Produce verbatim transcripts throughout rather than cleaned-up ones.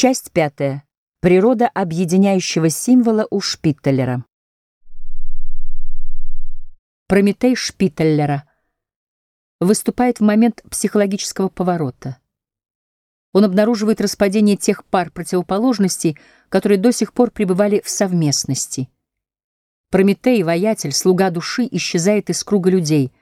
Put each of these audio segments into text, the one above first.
Часть пятая. Природа объединяющего символа у Шпиттеллера. Прометей Шпиттеллера выступает в момент психологического поворота. Он обнаруживает распадение тех пар противоположностей, которые до сих пор пребывали в совместности. Прометей, воятель, слуга души, исчезает из круга людей.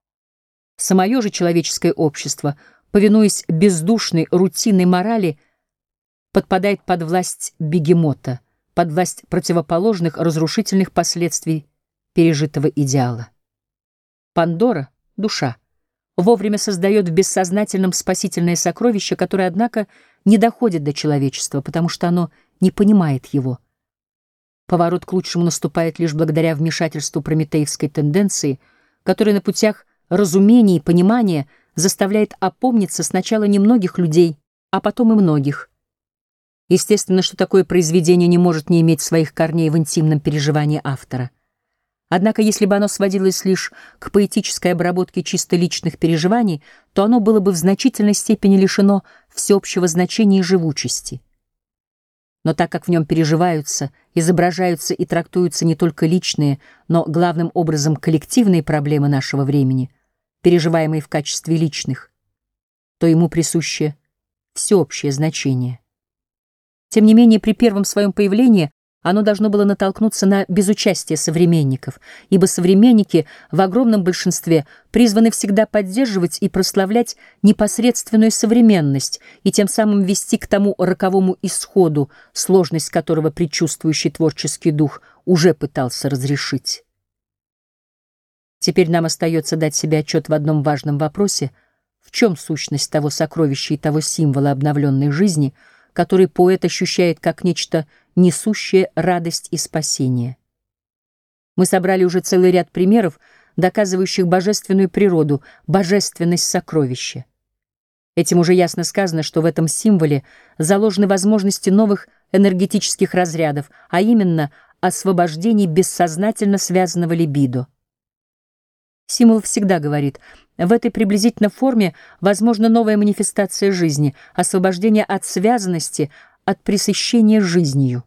Самое же человеческое общество, повинуясь бездушной рутинной морали, подпадает под власть бегемота, под власть противоположных разрушительных последствий пережитого идеала. Пандора, душа, вовремя создает в бессознательном спасительное сокровище, которое, однако, не доходит до человечества, потому что оно не понимает его. Поворот к лучшему наступает лишь благодаря вмешательству прометеевской тенденции, которая на путях разумения и понимания заставляет опомниться сначала немногих людей, а потом и многих. Естественно, что такое произведение не может не иметь своих корней в интимном переживании автора. Однако, если бы оно сводилось лишь к поэтической обработке чисто личных переживаний, то оно было бы в значительной степени лишено всеобщего значения и живучести. Но так как в нем переживаются, изображаются и трактуются не только личные, но главным образом коллективные проблемы нашего времени, переживаемые в качестве личных, то ему присуще всеобщее значение. Тем не менее, при первом своем появлении оно должно было натолкнуться на безучастие современников, ибо современники в огромном большинстве призваны всегда поддерживать и прославлять непосредственную современность и тем самым вести к тому роковому исходу, сложность которого предчувствующий творческий дух уже пытался разрешить. Теперь нам остается дать себе отчет в одном важном вопросе: в чем сущность того сокровища и того символа обновленной жизни, который поэт ощущает как нечто несущее радость и спасение. Мы собрали уже целый ряд примеров, доказывающих божественную природу, божественность сокровища. Этим уже ясно сказано, что в этом символе заложены возможности новых энергетических разрядов, а именно освобождение бессознательно связанного либидо. Символ всегда говорит: в этой приблизительно форме возможна новая манифестация жизни, освобождение от связанности, от пресыщения жизнью.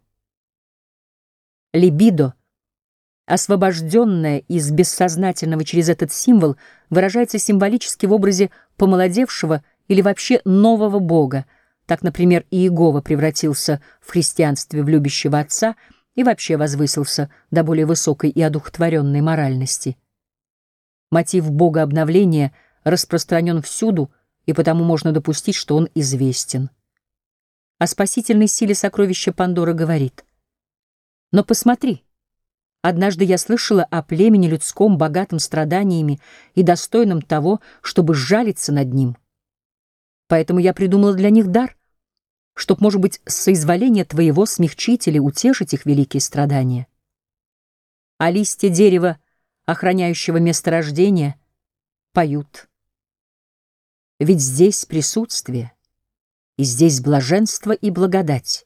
Либидо, освобожденное из бессознательного через этот символ, выражается символически в образе помолодевшего или вообще нового Бога. Так, например, Иегова превратился в христианстве в любящего Отца и вообще возвысился до более высокой и одухотворенной моральности. Мотив Бога обновления распространен всюду, и потому можно допустить, что он известен. О спасительной силе сокровища Пандора говорит: «Но посмотри, однажды я слышала о племени людском, богатым страданиями и достойном того, чтобы сжалиться над ним. Поэтому я придумала для них дар, чтоб, может быть, с соизволения твоего смягчить или утешить их великие страдания. А листья дерева, охраняющего место рождения, поют. Ведь здесь присутствие, и здесь блаженство и благодать».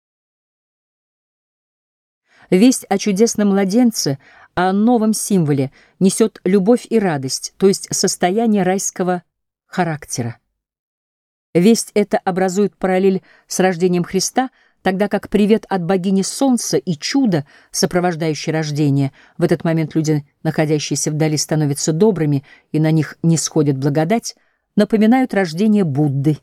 Весть о чудесном младенце, о новом символе несет любовь и радость, то есть состояние райского характера. Весть эта образует параллель с рождением Христа, тогда как привет от богини Солнца и чудо, сопровождающее рождение, в этот момент люди, находящиеся вдали, становятся добрыми, и на них нисходит благодать, напоминают рождение Будды.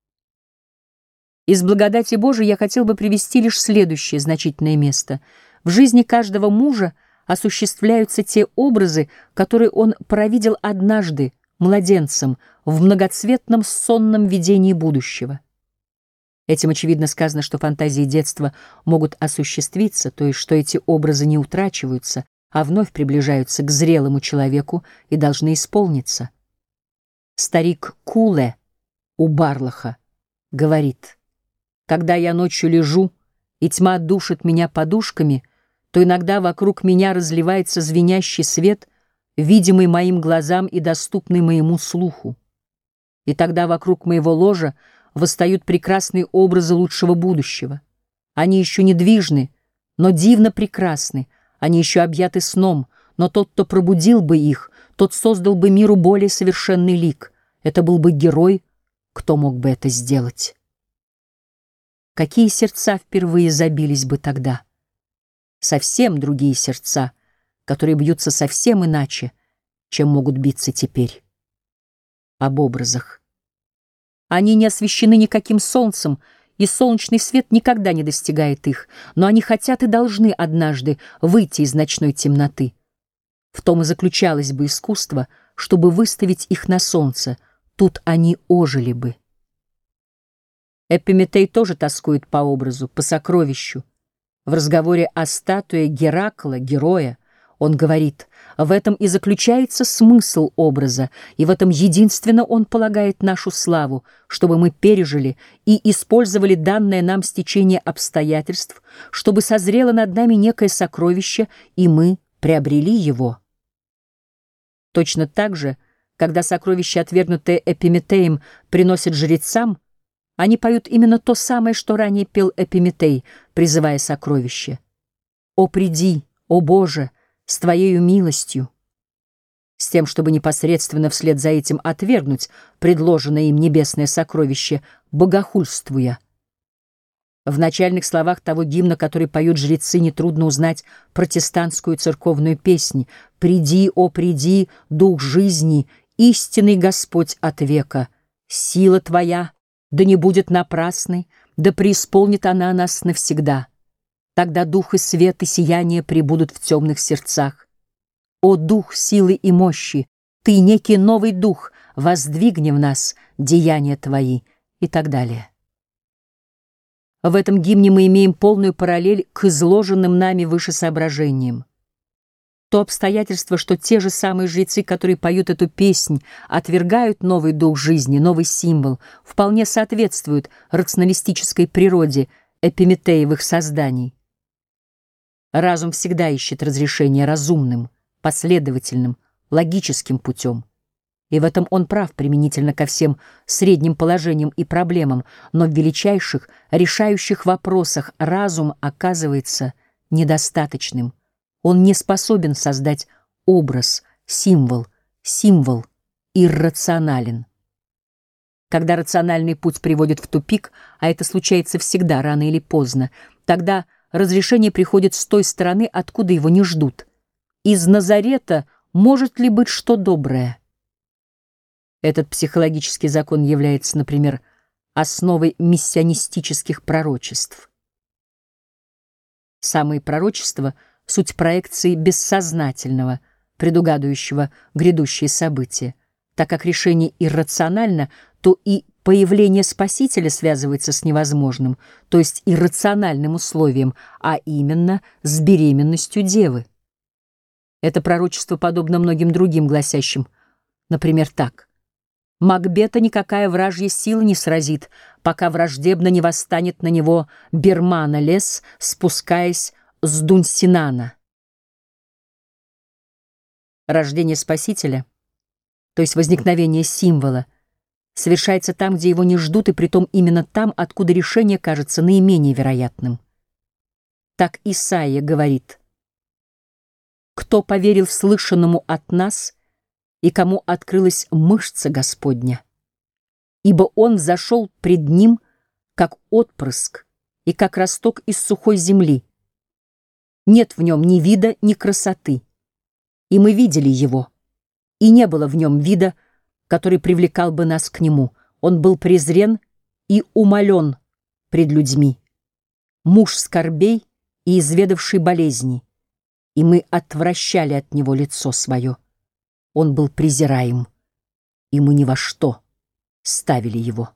Из благодати Божией я хотел бы привести лишь следующее значительное место. В жизни каждого мужа осуществляются те образы, которые он провидел однажды младенцем в многоцветном сонном видении будущего. Этим, очевидно, сказано, что фантазии детства могут осуществиться, то есть что эти образы не утрачиваются, а вновь приближаются к зрелому человеку и должны исполниться. Старик Куле у Барлаха говорит: «Когда я ночью лежу, и тьма душит меня подушками, то иногда вокруг меня разливается звенящий свет, видимый моим глазам и доступный моему слуху. И тогда вокруг моего ложа восстают прекрасные образы лучшего будущего. Они еще недвижны, но дивно прекрасны, они еще объяты сном, но тот, кто пробудил бы их, тот создал бы миру более совершенный лик. Это был бы герой, кто мог бы это сделать». Какие сердца впервые забились бы тогда? Совсем другие сердца, которые бьются совсем иначе, чем могут биться теперь. Об образах. Они не освещены никаким солнцем, и солнечный свет никогда не достигает их, но они хотят и должны однажды выйти из ночной темноты. В том и заключалось бы искусство, чтобы выставить их на солнце, тут они ожили бы. Эпиметей тоже тоскует по образу, по сокровищу. В разговоре о статуе Геракла, героя, он говорит: в этом и заключается смысл образа, и в этом единственно он полагает нашу славу, чтобы мы пережили и использовали данное нам стечение обстоятельств, чтобы созрело над нами некое сокровище, и мы приобрели его. Точно так же, когда сокровище, отвергнутое Эпиметеем, приносит жрецам, они поют именно то самое, что ранее пел Эпиметей, призывая сокровище. «О, приди, о Боже, с Твоею милостью!» С тем, чтобы непосредственно вслед за этим отвергнуть предложенное им небесное сокровище, богохульствуя. В начальных словах того гимна, который поют жрецы, нетрудно узнать протестантскую церковную песнь: «Приди, о, приди, дух жизни, истинный Господь от века, сила Твоя да не будет напрасной, да преисполнит она нас навсегда. Тогда дух и свет и сияние пребудут в темных сердцах. О, дух силы и мощи, Ты, некий новый дух, воздвигни в нас деяния Твои» и так далее. В этом гимне мы имеем полную параллель к изложенным нами выше соображениям. То обстоятельство, что те же самые жрецы, которые поют эту песнь, отвергают новый дух жизни, новый символ, вполне соответствует рационалистической природе эпиметеевых созданий. Разум всегда ищет разрешение разумным, последовательным, логическим путем. И в этом он прав применительно ко всем средним положениям и проблемам, но в величайших, решающих вопросах разум оказывается недостаточным. Он не способен создать образ, символ, символ иррационален. Когда рациональный путь приводит в тупик, а это случается всегда рано или поздно, тогда разрешение приходит с той стороны, откуда его не ждут. Из Назарета может ли быть что доброе? Этот психологический закон является, например, основой мессианистических пророчеств. Самые пророчества — суть проекции бессознательного, предугадывающего грядущие события. Так как решение иррационально, то и появление Спасителя связывается с невозможным, то есть иррациональным условием, а именно с беременностью девы. Это пророчество подобно многим другим, гласящим, например, так: «Макбета никакая вражья сила не сразит, пока враждебно не восстанет на него Бермана лес, спускаясь с Дунсинана». Рождение Спасителя, то есть возникновение символа, совершается там, где его не ждут, и притом именно там, откуда решение кажется наименее вероятным. Так Исаия говорит: «Кто поверил слышанному от нас, и кому открылась мышца Господня? Ибо он взошел пред ним, как отпрыск и как росток из сухой земли. Нет в нем ни вида, ни красоты. И мы видели его, и не было в нем вида, который привлекал бы нас к нему. Он был презрен и умолен пред людьми, муж скорбей и изведавший болезни, и мы отвращали от него лицо свое. Он был презираем, и мы ни во что ставили его».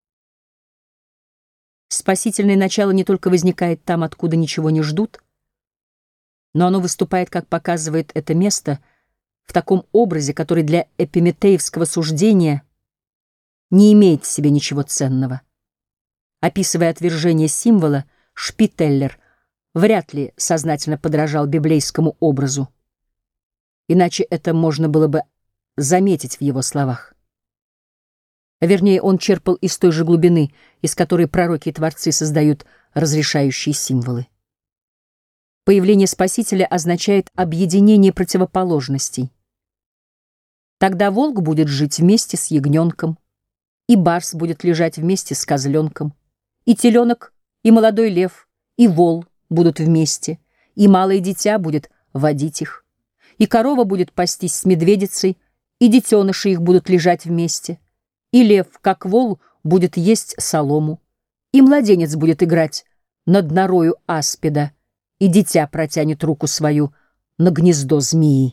Спасительное начало не только возникает там, откуда ничего не ждут, но оно выступает, как показывает это место, в таком образе, который для эпиметеевского суждения не имеет в себе ничего ценного. Описывая отвержение символа, Шпителлер вряд ли сознательно подражал библейскому образу. Иначе это можно было бы заметить в его словах. Вернее, он черпал из той же глубины, из которой пророки и творцы создают разрешающие символы. Появление Спасителя означает объединение противоположностей. Тогда волк будет жить вместе с ягненком, и барс будет лежать вместе с козленком, и теленок И молодой лев, и вол будут вместе, и малое дитя будет водить их, и корова будет пастись с медведицей, и детеныши их будут лежать вместе, и лев, как вол, будет есть солому, и младенец будет играть над норою аспида, и дитя протянет руку свою на гнездо змеи.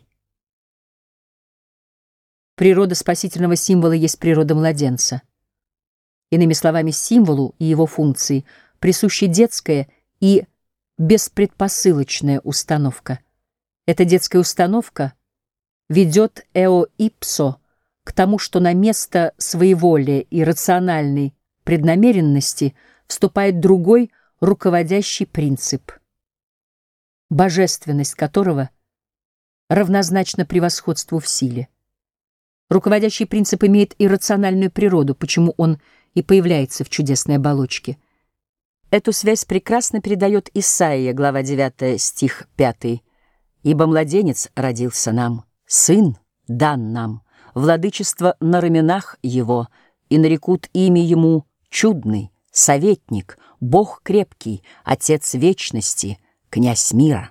Природа спасительного символа есть природа младенца. Иными словами, символу и его функции присущи детская и беспредпосылочная установка. Эта детская установка ведет эо ипсо к тому, что на место своеволия и рациональной преднамеренности вступает другой руководящий принцип, божественность которого равнозначна превосходству в силе. Руководящий принцип имеет иррациональную природу, почему он и появляется в чудесной оболочке. Эту связь прекрасно передает Исаия, глава девятая, стих пятый. «Ибо младенец родился нам, сын дан нам, владычество на раменах его, и нарекут имя ему чудный, советник, Бог крепкий, Отец вечности, князь мира».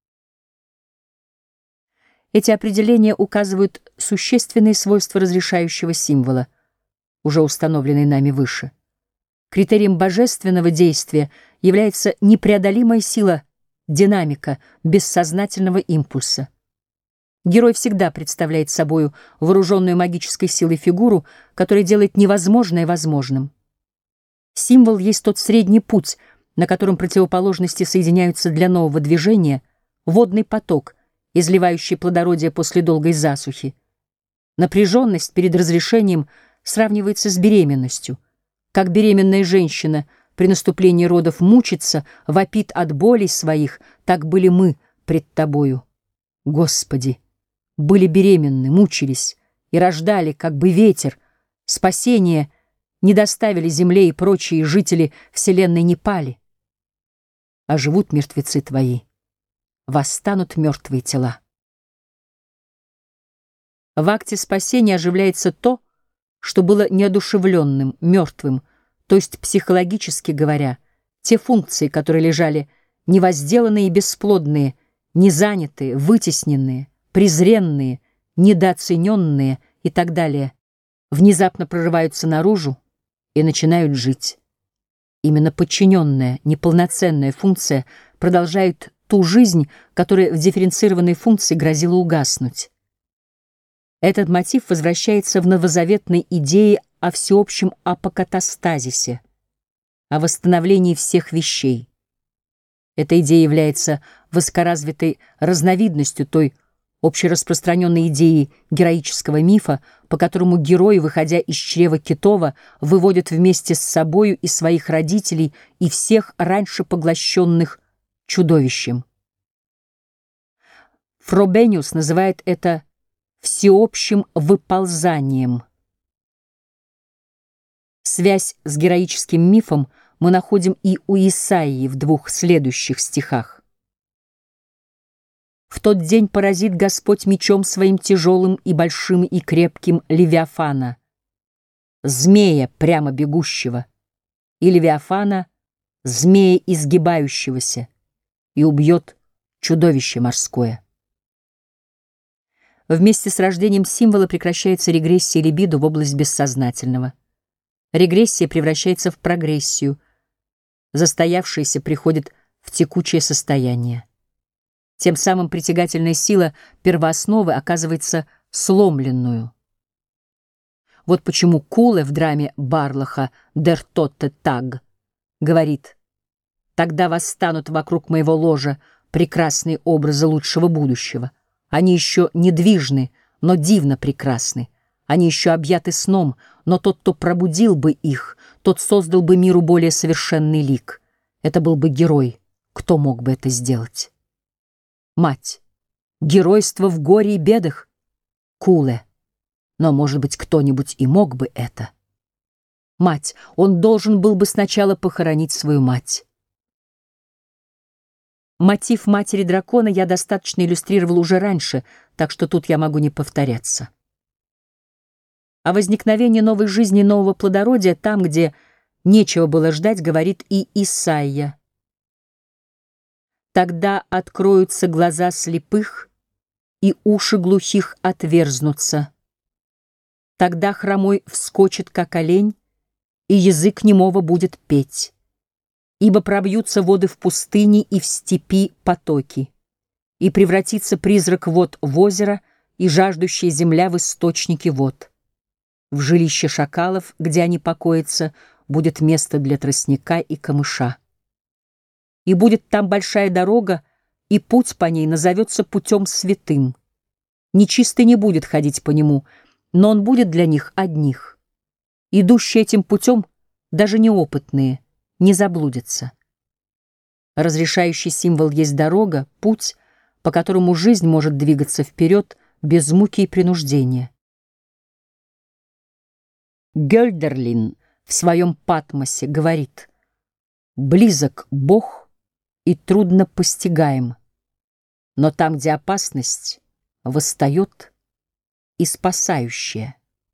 Эти определения указывают существенные свойства разрешающего символа, уже установленные нами выше. Критерием божественного действия является непреодолимая сила, динамика бессознательного импульса. Герой всегда представляет собою вооруженную магической силой фигуру, которая делает невозможное возможным. Символ есть тот средний путь, на котором противоположности соединяются для нового движения, водный поток, изливающий плодородие после долгой засухи. Напряженность перед разрешением сравнивается с беременностью. Как беременная женщина при наступлении родов мучится, вопит от болей своих, так были мы пред Тобою. Господи, были беременны, мучились и рождали, как бы ветер. Спасение не доставили земле, и прочие жители вселенной не пали. А живут мертвецы Твои, восстанут мертвые тела. В акте спасения оживляется то, что было неодушевленным, мертвым, то есть, психологически говоря, те функции, которые лежали невозделанные и бесплодные, незанятые, вытесненные, презренные, недооцененные и так далее, внезапно прорываются наружу и начинают жить. Именно подчиненная, неполноценная функция продолжает ту жизнь, которая в дифференцированной функции грозила угаснуть. Этот мотив возвращается в новозаветной идее о всеобщем апокатастазисе, о восстановлении всех вещей. Эта идея является высокоразвитой разновидностью той общераспространенной идеи героического мифа, по которому герои, выходя из чрева китова, выводят вместе с собою и своих родителей, и всех раньше поглощенных чудовищем. Фробениус называет это всеобщим выползанием. Связь с героическим мифом мы находим и у Исаии в двух следующих стихах. «В тот день поразит Господь мечом своим тяжелым и большим и крепким Левиафана, змея прямо бегущего, и Левиафана, змея изгибающегося, и убьет чудовище морское». Вместе с рождением символа прекращается регрессия либидо в область бессознательного. Регрессия превращается в прогрессию. Застоявшееся приходит в текучее состояние. Тем самым притягательная сила первоосновы оказывается сломленную. Вот почему Куле в драме Барлаха «Der Tote Tag» говорит: «Тогда восстанут вокруг моего ложа прекрасные образы лучшего будущего. Они еще недвижны, но дивно прекрасны. Они еще объяты сном, но тот, кто пробудил бы их, тот создал бы миру более совершенный лик. Это был бы герой. Кто мог бы это сделать? Мать. Геройство в горе и бедах? Куле. Но, может быть, кто-нибудь и мог бы это. Мать. Он должен был бы сначала похоронить свою мать. Мотив матери дракона я достаточно иллюстрировал уже раньше, так что тут я могу не повторяться. О возникновении новой жизни, нового плодородия там, где нечего было ждать, говорит и Исайя. Тогда откроются глаза слепых, и уши глухих отверзнутся. Тогда хромой вскочит, как олень, и язык немого будет петь. Ибо пробьются воды в пустыне и в степи потоки, и превратится призрак вод в озеро, и жаждущая земля в источники вод. В жилище шакалов, где они покоятся, будет место для тростника и камыша. И будет там большая дорога, и путь по ней назовется путем святым. Нечистый не будет ходить по нему, но он будет для них одних. Идущие этим путем, даже неопытные, не заблудятся. Разрешающий символ есть дорога, путь, по которому жизнь может двигаться вперед без муки и принуждения. Гёльдерлин в своем Патмосе говорит: «Близок Бог и трудно постигаем, но там, где опасность, восстает и спасающая».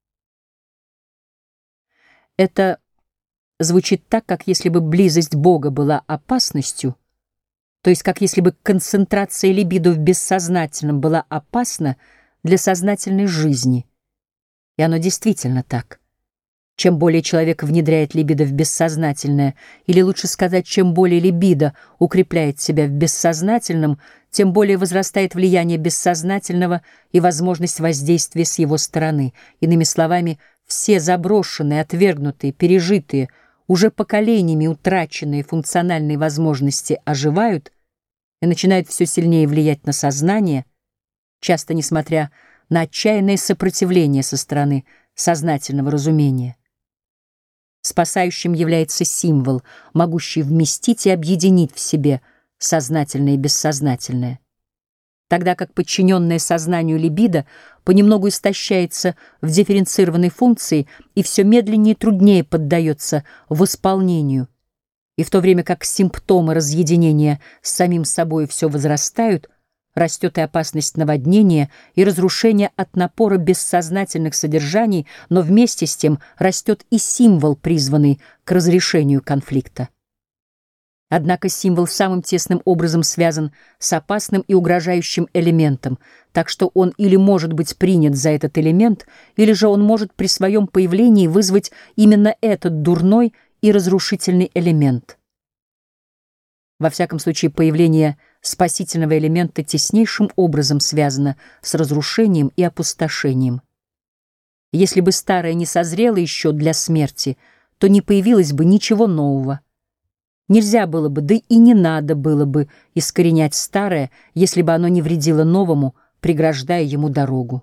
Это звучит так, как если бы близость Бога была опасностью, то есть как если бы концентрация либидо в бессознательном была опасна для сознательной жизни. И оно действительно так. Чем более человек внедряет либидо в бессознательное, или лучше сказать, чем более либидо укрепляет себя в бессознательном, тем более возрастает влияние бессознательного и возможность воздействия с его стороны. Иными словами, все заброшенные, отвергнутые, пережитые, уже поколениями утраченные функциональные возможности оживают и начинают все сильнее влиять на сознание, часто несмотря на отчаянное сопротивление со стороны сознательного разумения. Спасающим является символ, могущий вместить и объединить в себе сознательное и бессознательное. Тогда как подчиненное сознанию либидо понемногу истощается в дифференцированной функции и все медленнее и труднее поддается восполнению, и в то время как симптомы разъединения с самим собой все возрастают, растет и опасность наводнения и разрушения от напора бессознательных содержаний, но вместе с тем растет и символ, призванный к разрешению конфликта. Однако символ самым тесным образом связан с опасным и угрожающим элементом, так что он или может быть принят за этот элемент, или же он может при своем появлении вызвать именно этот дурной и разрушительный элемент. Во всяком случае, появление спасительного элемента теснейшим образом связано с разрушением и опустошением. Если бы старое не созрело еще для смерти, то не появилось бы ничего нового. Нельзя было бы, да и не надо было бы искоренять старое, если бы оно не вредило новому, преграждая ему дорогу.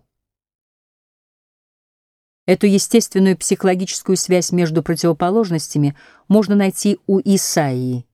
Эту естественную психологическую связь между противоположностями можно найти у Исаии.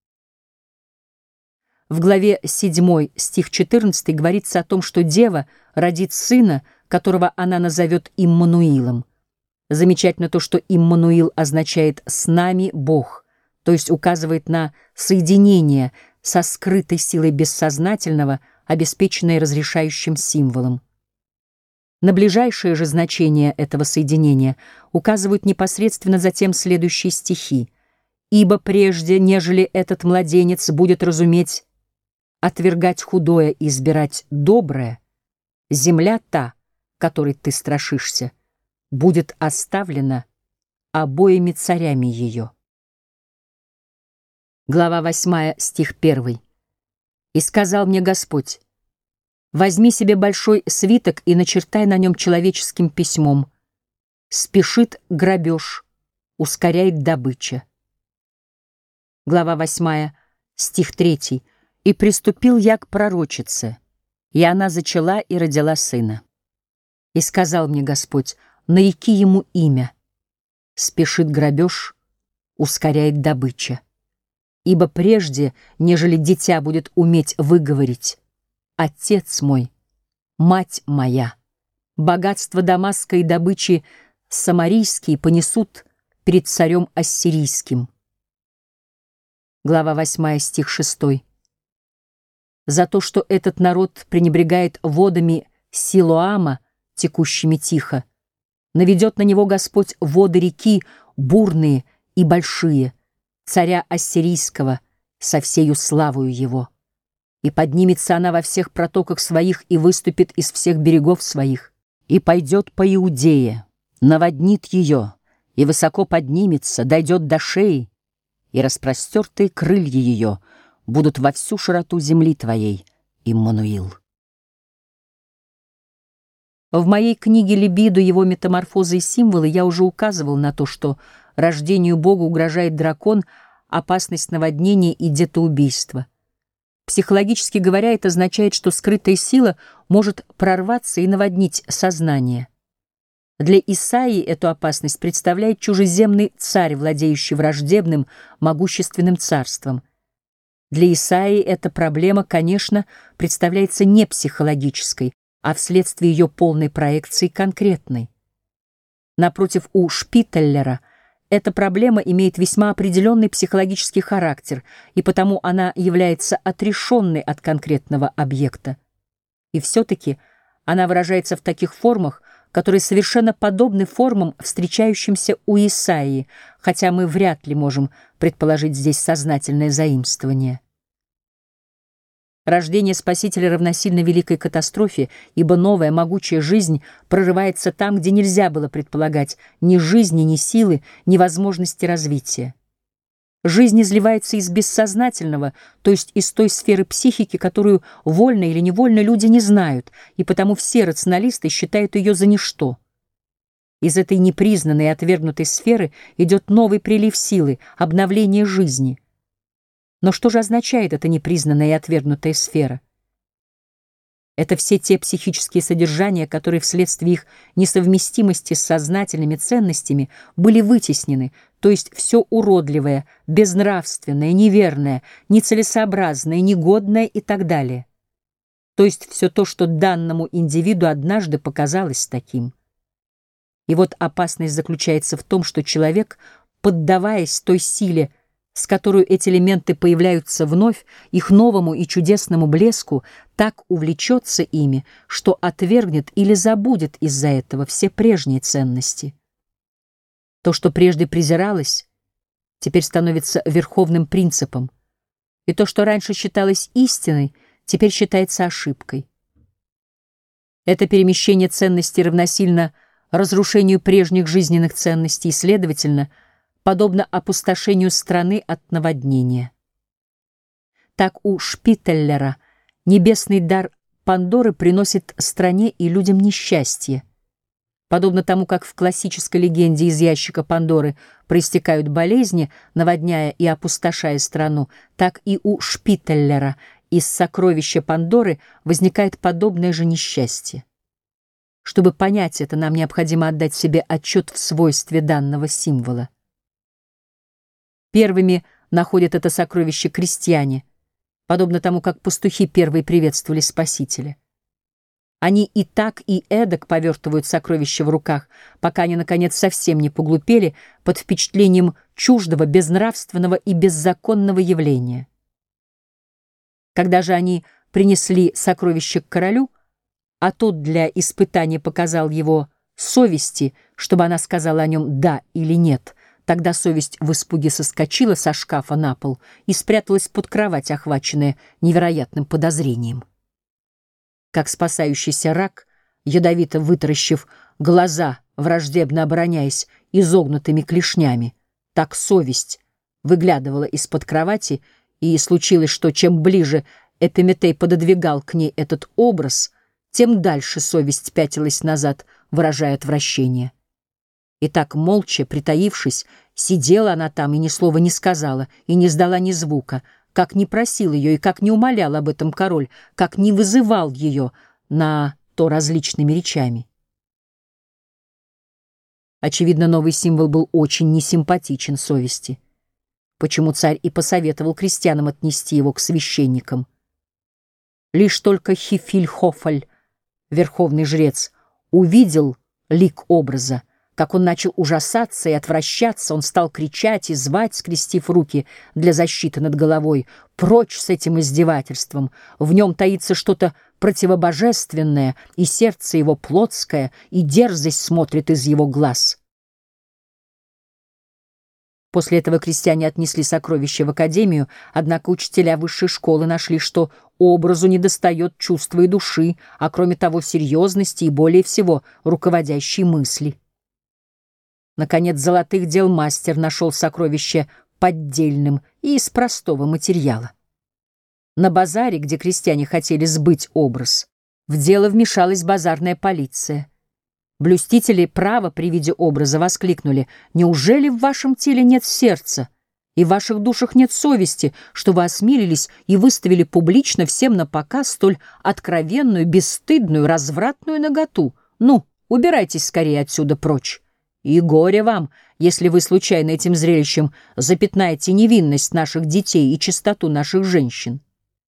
В главе седьмой, стих четырнадцатый, говорится о том, что дева родит сына, которого она назовет Иммануилом. Замечательно то, что Иммануил означает «с нами Бог», то есть указывает на соединение со скрытой силой бессознательного, обеспеченное разрешающим символом. На ближайшее же значение этого соединения указывают непосредственно затем следующие стихи: «Ибо прежде, нежели этот младенец будет разуметь отвергать худое и избирать доброе, земля та, которой ты страшишься, будет оставлена обоими царями ее». Глава восьмая, стих первый. «И сказал мне Господь: возьми себе большой свиток и начертай на нем человеческим письмом: спешит грабеж, ускоряет добыча». Глава восьмая, стих третий. «И приступил я к пророчице, и она зачала и родила сына. И сказал мне Господь: нареки ему имя: спешит грабеж, ускоряет добыча. Ибо прежде, нежели дитя будет уметь выговорить: Отец мой, мать моя, богатство Дамаска и добычи самарийские понесут перед царем ассирийским». Глава восьмая, стих шестой. «За то, что этот народ пренебрегает водами Силоама, текущими тихо, наведет на него Господь воды реки бурные и большие, царя Ассирийского со всею славою его. И поднимется она во всех протоках своих и выступит из всех берегов своих, и пойдет по Иудее, наводнит ее, и высоко поднимется, дойдет до шеи, и распростертые крылья ее будут во всю широту земли твоей, Иммануил. В моей книге «Либидо. Его метаморфозы и символы» я уже указывал на то, что рождению Бога угрожает дракон, опасность наводнения и детоубийства. Психологически говоря, это означает, что скрытая сила может прорваться и наводнить сознание. Для Исаии эту опасность представляет чужеземный царь, владеющий враждебным, могущественным царством. Для Исаии эта проблема, конечно, представляется не психологической, а вследствие ее полной проекции конкретной. Напротив, у Шпиталлера эта проблема имеет весьма определенный психологический характер, и потому она является отрешенной от конкретного объекта. И все-таки она выражается в таких формах, которые совершенно подобны формам, встречающимся у Исаии, хотя мы вряд ли можем предположить здесь сознательное заимствование. Рождение Спасителя равносильно великой катастрофе, ибо новая могучая жизнь прорывается там, где нельзя было предполагать ни жизни, ни силы, ни возможности развития. Жизнь изливается из бессознательного, то есть из той сферы психики, которую вольно или невольно люди не знают, и потому все рационалисты считают ее за ничто. Из этой непризнанной и отвергнутой сферы идет новый прилив силы, обновление жизни. Но что же означает эта непризнанная и отвергнутая сфера? Это все те психические содержания, которые вследствие их несовместимости с сознательными ценностями были вытеснены, то есть все уродливое, безнравственное, неверное, нецелесообразное, негодное и так далее. То есть все то, что данному индивиду однажды показалось таким. И вот опасность заключается в том, что человек, поддаваясь той силе, с которой эти элементы появляются вновь, их новому и чудесному блеску, так увлечется ими, что отвергнет или забудет из-за этого все прежние ценности. То, что прежде презиралось, теперь становится верховным принципом, и то, что раньше считалось истиной, теперь считается ошибкой. Это перемещение ценностей равносильно разрушению прежних жизненных ценностей и, следовательно, подобно опустошению страны от наводнения. Так у Шпиталлера небесный дар Пандоры приносит стране и людям несчастье. Подобно тому, как в классической легенде из ящика Пандоры проистекают болезни, наводняя и опустошая страну, так и у Шпиталлера из сокровища Пандоры возникает подобное же несчастье. Чтобы понять это, нам необходимо отдать себе отчет в свойстве данного символа. Первыми находят это сокровище крестьяне, подобно тому, как пастухи первые приветствовали Спасителя. Они и так, и эдак повертывают сокровища в руках, пока они, наконец, совсем не поглупели под впечатлением чуждого, безнравственного и беззаконного явления. Когда же они принесли сокровище к королю, а тот для испытания показал его совести, чтобы она сказала о нем «да» или «нет», тогда совесть в испуге соскочила со шкафа на пол и спряталась под кровать, охваченная невероятным подозрением. Как спасающийся рак, ядовито вытаращив глаза, враждебно обороняясь изогнутыми клешнями, так совесть выглядывала из-под кровати, и случилось, что чем ближе Эпиметей пододвигал к ней этот образ, тем дальше совесть пятилась назад, выражая отвращение. И так, молча, притаившись, сидела она там и ни слова не сказала, и не сдала ни звука, как не просил ее и как не умолял об этом король, как не вызывал ее на то различными речами. Очевидно, новый символ был очень несимпатичен совести, почему царь и посоветовал крестьянам отнести его к священникам. Лишь только Хифильхофаль, верховный жрец, увидел лик образа, как он начал ужасаться и отвращаться, он стал кричать и звать, скрестив руки для защиты над головой. Прочь с этим издевательством! В нем таится что-то противобожественное, и сердце его плотское, и дерзость смотрит из его глаз. После этого крестьяне отнесли сокровища в академию, однако учителя высшей школы нашли, что образу недостает чувства и души, а кроме того серьезности и более всего руководящей мысли. Наконец, золотых дел мастер нашел сокровище поддельным и из простого материала. На базаре, где крестьяне хотели сбыть образ, в дело вмешалась базарная полиция. Блюстители права при виде образа воскликнули: «Неужели в вашем теле нет сердца и в ваших душах нет совести, что вы осмелились и выставили публично всем на показ столь откровенную, бесстыдную, развратную наготу? Ну, убирайтесь скорее отсюда прочь. И горе вам, если вы случайно этим зрелищем запятнаете невинность наших детей и чистоту наших женщин».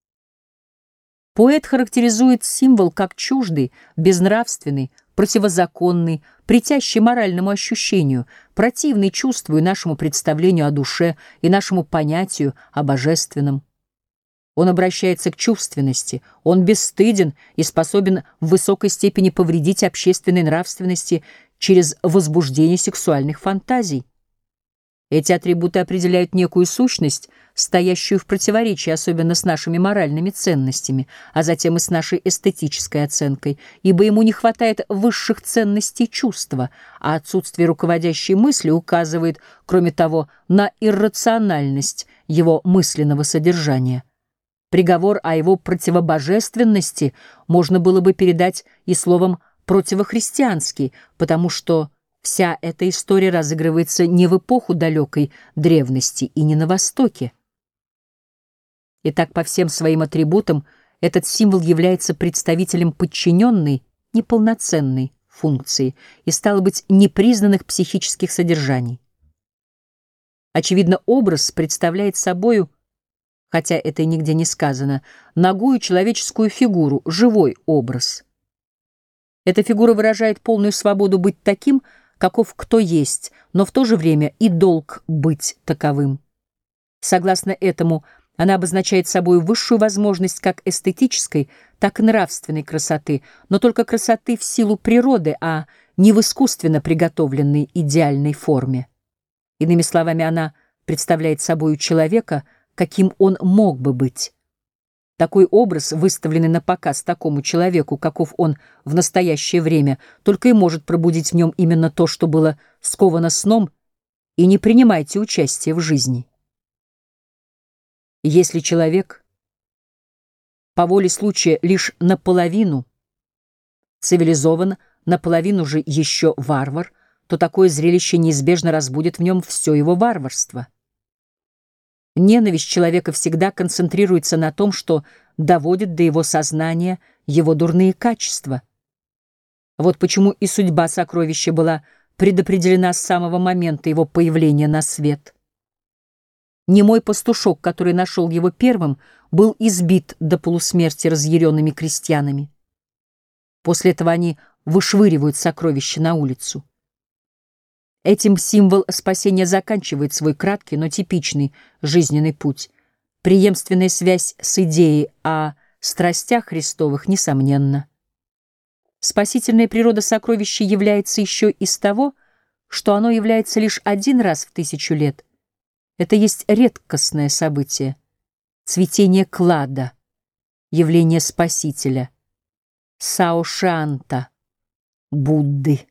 Поэт характеризует символ как чуждый, безнравственный, противозаконный, претящий моральному ощущению, противный чувству и нашему представлению о душе и нашему понятию о божественном. Он обращается к чувственности, он бесстыден и способен в высокой степени повредить общественной нравственности через возбуждение сексуальных фантазий. Эти атрибуты определяют некую сущность, стоящую в противоречии особенно с нашими моральными ценностями, а затем и с нашей эстетической оценкой, ибо ему не хватает высших ценностей чувства, а отсутствие руководящей мысли указывает, кроме того, на иррациональность его мысленного содержания. Приговор о его противобожественности можно было бы передать и словом «противохристианский», потому что вся эта история разыгрывается не в эпоху далекой древности и не на Востоке. Итак, по всем своим атрибутам этот символ является представителем подчиненной, неполноценной функции и, стало быть, непризнанных психических содержаний. Очевидно, образ представляет собою, хотя это и нигде не сказано, нагую человеческую фигуру, живой образ. Эта фигура выражает полную свободу быть таким, каков кто есть, но в то же время и долг быть таковым. Согласно этому, она обозначает собой высшую возможность как эстетической, так и нравственной красоты, но только красоты в силу природы, а не в искусственно приготовленной идеальной форме. Иными словами, она представляет собой человека, каким он мог бы быть. Такой образ, выставленный на показ такому человеку, каков он в настоящее время, только и может пробудить в нем именно то, что было сковано сном, и не принимайте участия в жизни. Если человек по воле случая лишь наполовину цивилизован, наполовину же еще варвар, то такое зрелище неизбежно разбудит в нем все его варварство. Ненависть человека всегда концентрируется на том, что доводит до его сознания его дурные качества. Вот почему и судьба сокровища была предопределена с самого момента его появления на свет. Немой пастушок, который нашел его первым, был избит до полусмерти разъяренными крестьянами. После этого они вышвыривают сокровища на улицу. Этим символ спасения заканчивает свой краткий, но типичный жизненный путь. Преемственная связь с идеей о страстях Христовых несомненна. Спасительная природа сокровища является еще из того, что оно является лишь один раз в тысячу лет. Это есть редкостное событие, цветение клада, явление Спасителя, Саошанта, Будды.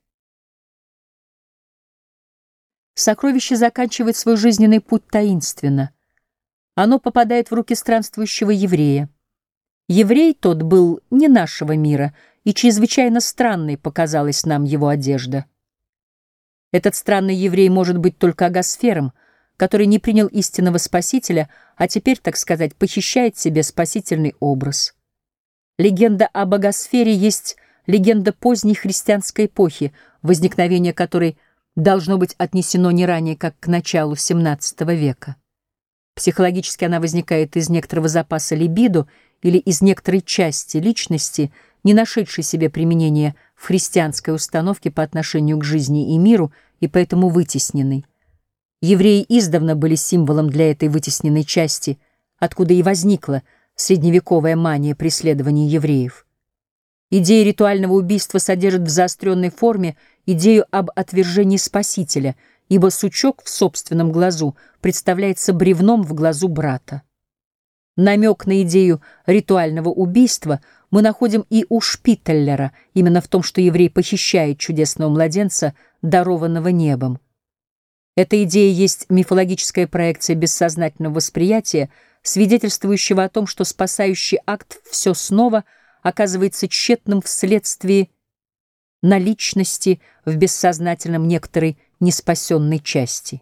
Сокровище заканчивает свой жизненный путь таинственно. Оно попадает в руки странствующего еврея. Еврей тот был не нашего мира, и чрезвычайно странной показалась нам его одежда. Этот странный еврей может быть только Агасфером, который не принял истинного Спасителя, а теперь, так сказать, похищает себе спасительный образ. Легенда об Агасфере есть легенда поздней христианской эпохи, возникновение которой должно быть отнесено не ранее, как к началу семнадцатого века. Психологически она возникает из некоторого запаса либидо или из некоторой части личности, не нашедшей себе применения в христианской установке по отношению к жизни и миру, и поэтому вытесненной. Евреи издавна были символом для этой вытесненной части, откуда и возникла средневековая мания преследования евреев. Идея ритуального убийства содержит в заостренной форме идею об отвержении Спасителя, ибо сучок в собственном глазу представляется бревном в глазу брата. Намек на идею ритуального убийства мы находим и у Шпиттеллера, именно в том, что еврей похищает чудесного младенца, дарованного небом. Эта идея есть мифологическая проекция бессознательного восприятия, свидетельствующего о том, что спасающий акт все снова оказывается тщетным вследствие наличности в бессознательном некоторой неспасенной части.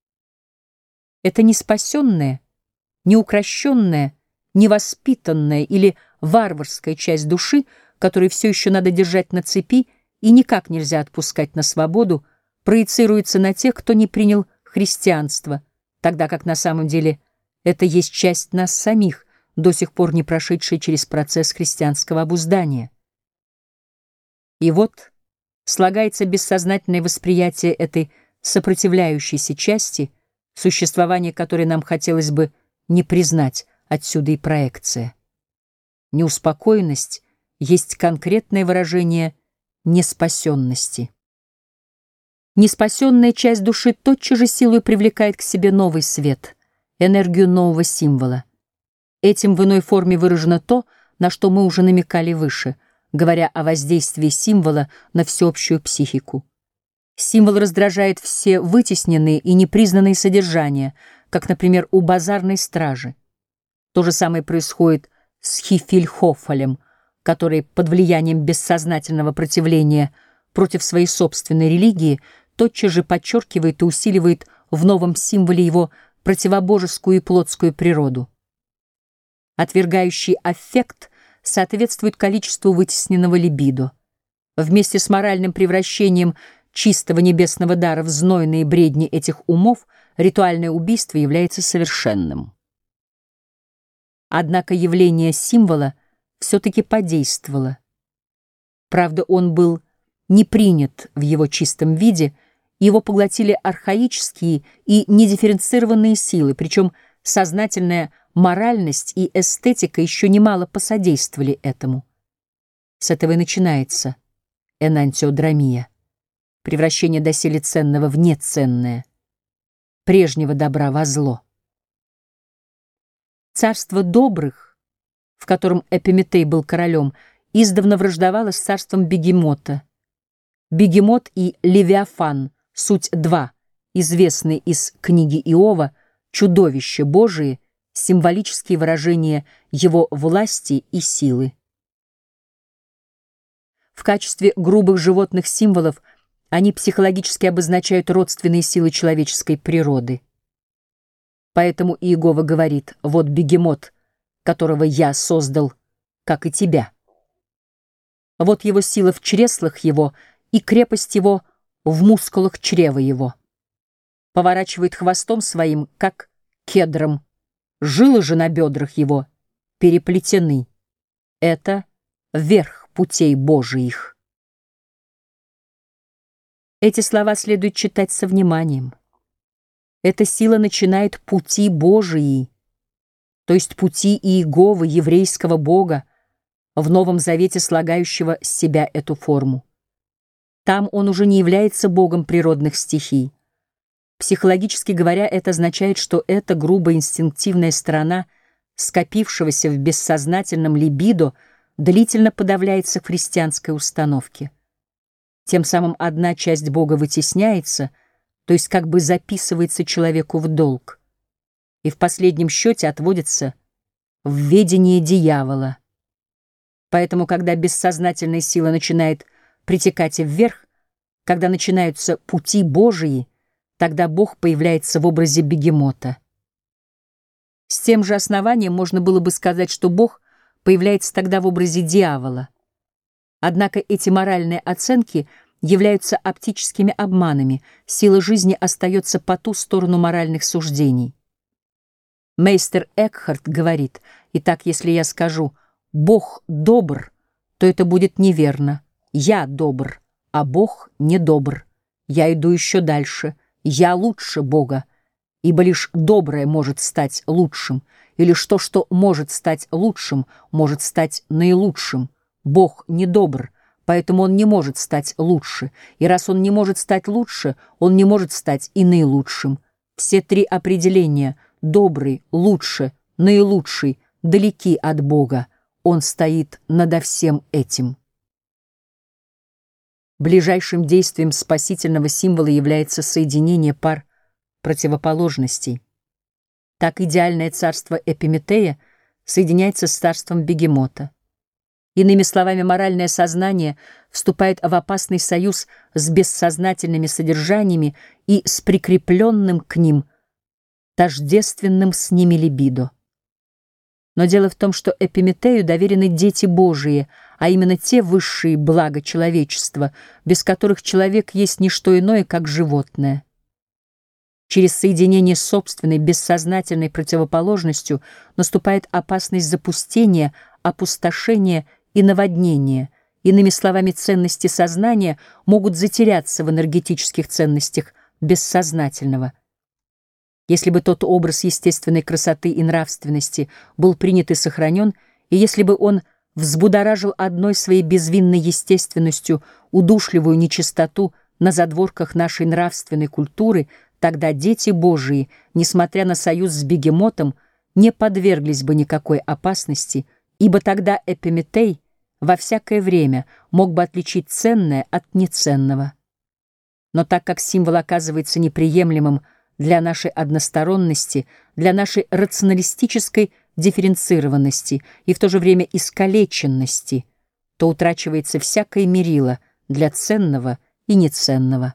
Это неспасенная, неукрощенная, невоспитанная или варварская часть души, которую все еще надо держать на цепи и никак нельзя отпускать на свободу, проецируется на тех, кто не принял христианство, тогда как на самом деле это есть часть нас самих, до сих пор не прошедшая через процесс христианского обуздания. И вот слагается бессознательное восприятие этой сопротивляющейся части, существование которой нам хотелось бы не признать, отсюда и проекция. Неуспокоенность есть конкретное выражение неспасенности. Неспасенная часть души тотчас же силой привлекает к себе новый свет, энергию нового символа. Этим в иной форме выражено то, на что мы уже намекали выше, говоря о воздействии символа на всеобщую психику. Символ раздражает все вытесненные и непризнанные содержания, как, например, у базарной стражи. То же самое происходит с Хифильхофелем, который под влиянием бессознательного противления против своей собственной религии тотчас же подчеркивает и усиливает в новом символе его противобожескую и плотскую природу. Отвергающий аффект соответствует количеству вытесненного либидо. Вместе с моральным превращением чистого небесного дара в знойные бредни этих умов ритуальное убийство является совершенным. Однако явление символа все-таки подействовало. Правда, он был не принят в его чистом виде, его поглотили архаические и недифференцированные силы, причем сознательная моральность и эстетика еще немало посодействовали этому. С этого и начинается энантиодромия, превращение доселе ценного в неценное, прежнего добра во зло. Царство добрых, в котором Эпиметей был королем, издавна враждовало с царством Бегемота. Бегемот и Левиафан — суть два, известные из книги Иова, чудовища Божии, символические выражения его власти и силы. В качестве грубых животных символов они психологически обозначают родственные силы человеческой природы. Поэтому Иегова говорит: «Вот бегемот, которого я создал, как и тебя. Вот его сила в чреслах его и крепость его в мускулах чрева его. Поворачивает хвостом своим, как кедром, жилы же на бедрах его переплетены. Это верх путей Божиих». Эти слова следует читать со вниманием. Эта сила начинает пути Божии, то есть пути Иеговы, еврейского Бога, в Новом Завете слагающего с себя эту форму. Там он уже не является Богом природных стихий. Психологически говоря, это означает, что эта грубая инстинктивная сторона скопившегося в бессознательном либидо длительно подавляется в христианской установке. Тем самым одна часть Бога вытесняется, то есть как бы записывается человеку в долг, и в последнем счете отводится в ведение дьявола. Поэтому, когда бессознательная сила начинает притекать вверх, когда начинаются пути Божии, тогда Бог появляется в образе бегемота. С тем же основанием можно было бы сказать, что Бог появляется тогда в образе дьявола. Однако эти моральные оценки являются оптическими обманами, сила жизни остается по ту сторону моральных суждений. Мейстер Экхарт говорит: «Итак, если я скажу «Бог добр», то это будет неверно. Я добр, а Бог не добр. Я иду еще дальше. Я лучше Бога, ибо лишь доброе может стать лучшим, и лишь то, что может стать лучшим, может стать наилучшим. Бог не добр, поэтому он не может стать лучше, и раз он не может стать лучше, он не может стать и наилучшим. Все три определения — добрый, лучше, наилучший — далеки от Бога, он стоит надо всем этим. Ближайшим действием спасительного символа является соединение пар противоположностей. Так идеальное царство Эпиметея соединяется с царством Бегемота. Иными словами, моральное сознание вступает в опасный союз с бессознательными содержаниями и с прикрепленным к ним, тождественным с ними либидо. Но дело в том, что Эпиметею доверены дети Божии, а именно те высшие блага человечества, без которых человек есть не что иное, как животное. Через соединение с собственной бессознательной противоположностью наступает опасность запустения, опустошения и наводнения. Иными словами, ценности сознания могут затеряться в энергетических ценностях бессознательного. Если бы тот образ естественной красоты и нравственности был принят и сохранен, и если бы он взбудоражил одной своей безвинной естественностью удушливую нечистоту на задворках нашей нравственной культуры, тогда дети Божии, несмотря на союз с бегемотом, не подверглись бы никакой опасности, ибо тогда Эпиметей во всякое время мог бы отличить ценное от неценного. Но так как символ оказывается неприемлемым для нашей односторонности, для нашей рационалистической дифференцированности и в то же время искалеченности, то утрачивается всякое мерило для ценного и неценного.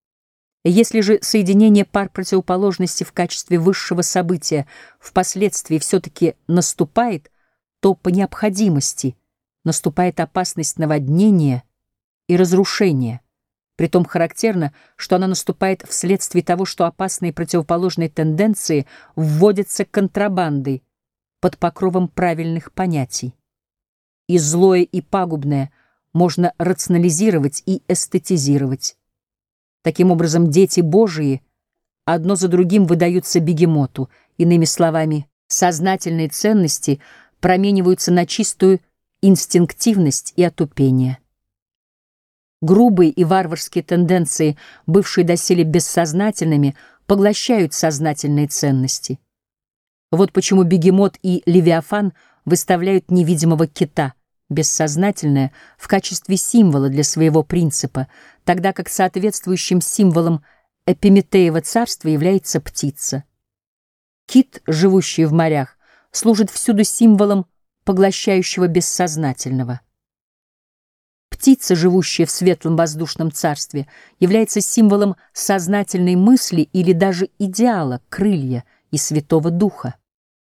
Если же соединение пар противоположностей в качестве высшего события впоследствии все-таки наступает, то по необходимости наступает опасность наводнения и разрушения. Притом характерно, что она наступает вследствие того, что опасные противоположные тенденции вводятся контрабандой под покровом правильных понятий. И злое, и пагубное можно рационализировать и эстетизировать. Таким образом, дети Божии одно за другим выдаются бегемоту, иными словами, сознательные ценности промениваются на чистую инстинктивность и отупение. Грубые и варварские тенденции, бывшие доселе бессознательными, поглощают сознательные ценности. Вот почему бегемот и левиафан выставляют невидимого кита, бессознательное, в качестве символа для своего принципа, тогда как соответствующим символом Эпиметеева царства является птица. Кит, живущий в морях, служит всюду символом поглощающего бессознательного. Птица, живущая в светлом воздушном царстве, является символом сознательной мысли или даже идеала, крылья и Святого Духа.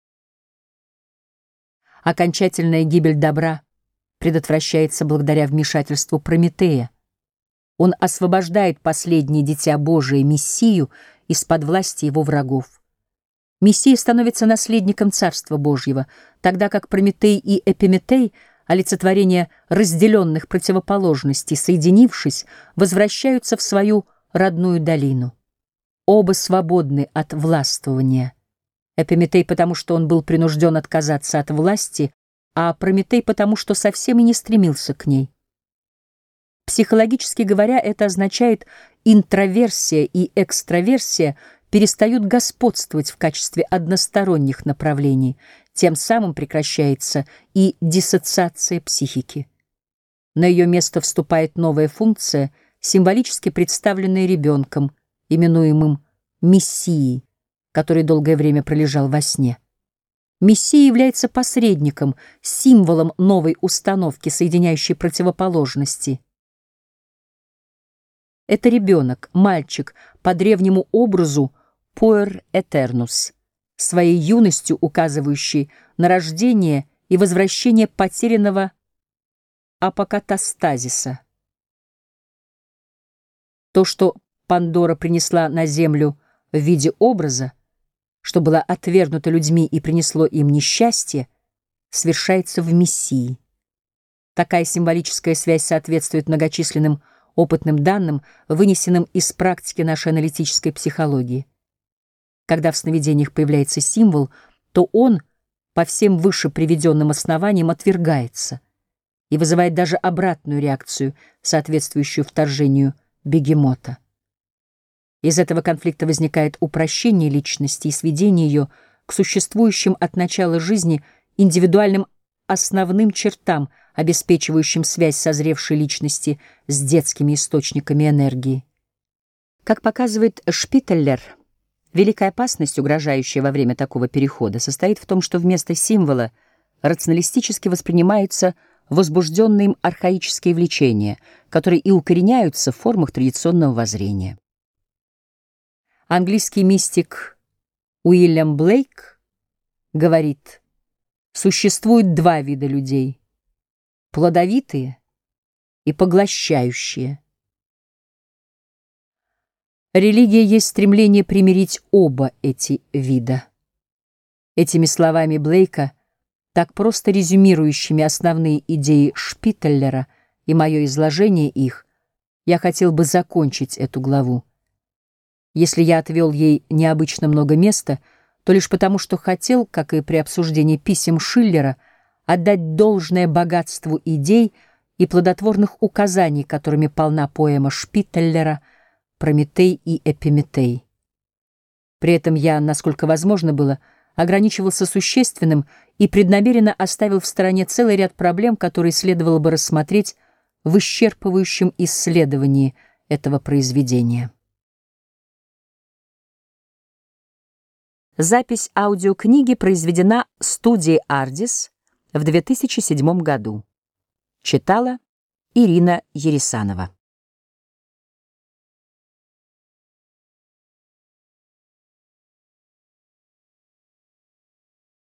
Окончательная гибель добра предотвращается благодаря вмешательству Прометея. Он освобождает последнее дитя Божие, Мессию, из-под власти его врагов. Мессия становится наследником Царства Божьего, тогда как Прометей и Эпиметей — олицетворение разделенных противоположностей, соединившись, возвращаются в свою родную долину. Оба свободны от властвования. Эпиметей потому, что он был принужден отказаться от власти, а Прометей потому, что совсем и не стремился к ней. Психологически говоря, это означает, интроверсия и экстраверсия перестают господствовать в качестве односторонних направлений, тем самым прекращается и диссоциация психики. На ее место вступает новая функция, символически представленная ребенком, именуемым Мессией, который долгое время пролежал во сне. Мессия является посредником, символом новой установки, соединяющей противоположности. Это ребенок, мальчик, по древнему образу puer aeternus, своей юностью указывающий на рождение и возвращение потерянного апокатастазиса. То, что Пандора принесла на землю в виде образа, что было отвергнуто людьми и принесло им несчастье, свершается в Мессии. Такая символическая связь соответствует многочисленным опытным данным, вынесенным из практики нашей аналитической психологии. Когда в сновидениях появляется символ, то он по всем выше приведенным основаниям отвергается. и вызывает даже обратную реакцию, соответствующую вторжению бегемота. Из этого конфликта возникает упрощение личности и сведение ее к существующим от начала жизни индивидуальным основным чертам, обеспечивающим связь созревшей личности с детскими источниками энергии. Как показывает Шпиталлер, великая опасность, угрожающая во время такого перехода, состоит в том, что вместо символа рационалистически воспринимаются возбужденные им архаические влечения, которые и укореняются в формах традиционного воззрения. Английский мистик Уильям Блейк говорит: существует два вида людей — плодовитые и поглощающие. Религия есть стремление примирить оба эти вида. Этими словами Блейка, так просто резюмирующими основные идеи Шпиталлера и мое изложение их, я хотел бы закончить эту главу. Если я отвел ей необычно много места, то лишь потому, что хотел, как и при обсуждении писем Шиллера, отдать должное богатству идей и плодотворных указаний, которыми полна поэма Шпиталлера «Прометей и Эпиметей». При этом я, насколько возможно было, ограничивался существенным и преднамеренно оставил в стороне целый ряд проблем, которые следовало бы рассмотреть в исчерпывающем исследовании этого произведения. Запись аудиокниги произведена студией «Ардис» в две тысячи седьмом году. Читала Ирина Ересанова.